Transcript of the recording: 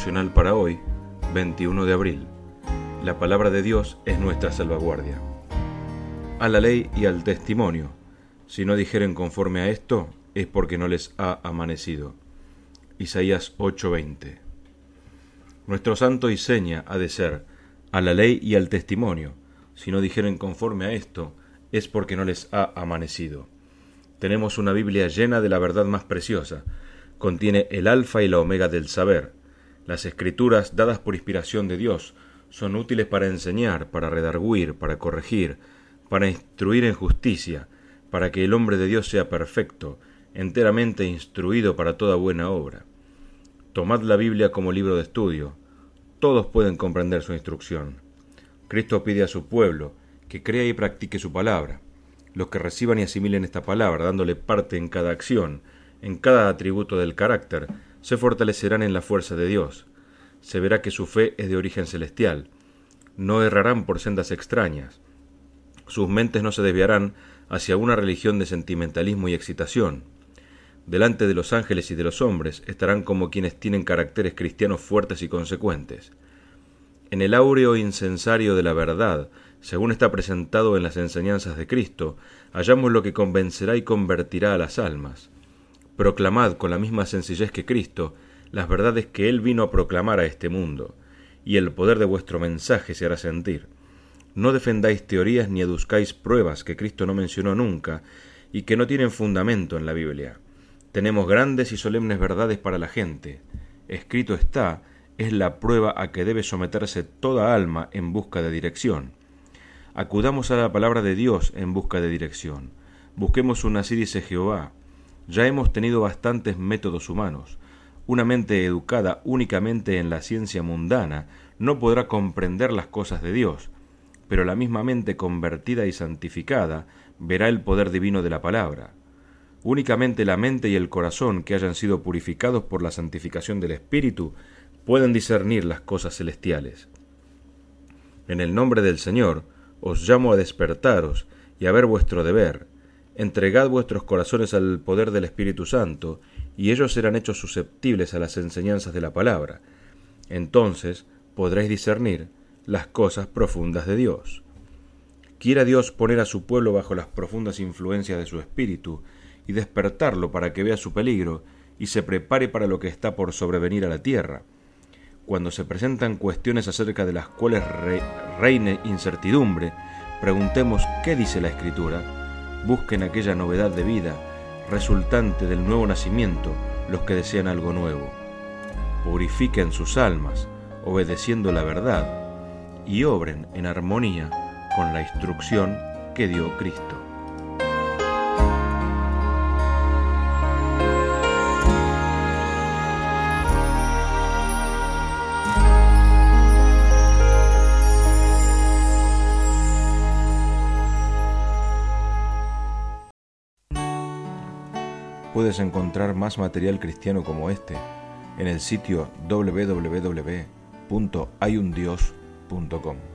devocional para hoy, 21 de abril. La palabra de Dios es nuestra salvaguardia. A la ley y al testimonio. Si no dijeren conforme a esto, es porque no les ha amanecido. Isaías 8:20. Nuestro santo y seña ha de ser a la ley y al testimonio. Si no dijeren conforme a esto, es porque no les ha amanecido. Tenemos una Biblia llena de la verdad más preciosa. Contiene el alfa y la omega del saber. Las escrituras, dadas por inspiración de Dios, son útiles para enseñar, para redarguir, para corregir, para instruir en justicia, para que el hombre de Dios sea perfecto, enteramente instruido para toda buena obra. Tomad la Biblia como libro de estudio. Todos pueden comprender su instrucción. Cristo pide a su pueblo que crea y practique su palabra. Los que reciban y asimilen esta palabra, dándole parte en cada acción, en cada atributo del carácter, se fortalecerán en la fuerza de Dios. Se verá que su fe es de origen celestial. No errarán por sendas extrañas. Sus mentes no se desviarán hacia una religión de sentimentalismo y excitación. Delante de los ángeles y de los hombres estarán como quienes tienen caracteres cristianos fuertes y consecuentes. En el áureo incensario de la verdad, según está presentado en las enseñanzas de Cristo, hallamos lo que convencerá y convertirá a las almas. Proclamad con la misma sencillez que Cristo las verdades que Él vino a proclamar a este mundo, y el poder de vuestro mensaje se hará sentir. No defendáis teorías ni aduzcáis pruebas que Cristo no mencionó nunca y que no tienen fundamento en la Biblia. Tenemos grandes y solemnes verdades para la gente. Escrito está, es la prueba a que debe someterse toda alma en busca de dirección. Acudamos a la palabra de Dios en busca de dirección. Busquemos una, así dice Jehová. Ya hemos tenido bastantes métodos humanos. Una mente educada únicamente en la ciencia mundana no podrá comprender las cosas de Dios, pero la misma mente convertida y santificada verá el poder divino de la palabra. Únicamente la mente y el corazón que hayan sido purificados por la santificación del Espíritu pueden discernir las cosas celestiales. En el nombre del Señor os llamo a despertaros y a ver vuestro deber. Entregad vuestros corazones al poder del Espíritu Santo, y ellos serán hechos susceptibles a las enseñanzas de la palabra. Entonces podréis discernir las cosas profundas de Dios. Quiera Dios poner a su pueblo bajo las profundas influencias de su Espíritu y despertarlo para que vea su peligro y se prepare para lo que está por sobrevenir a la tierra. Cuando se presentan cuestiones acerca de las cuales reine incertidumbre, preguntemos qué dice la Escritura. Busquen aquella novedad de vida resultante del nuevo nacimiento los que desean algo nuevo. Purifiquen sus almas, obedeciendo la verdad, y obren en armonía con la instrucción que dio Cristo. Puedes encontrar más material cristiano como este en el sitio www.hayundios.com.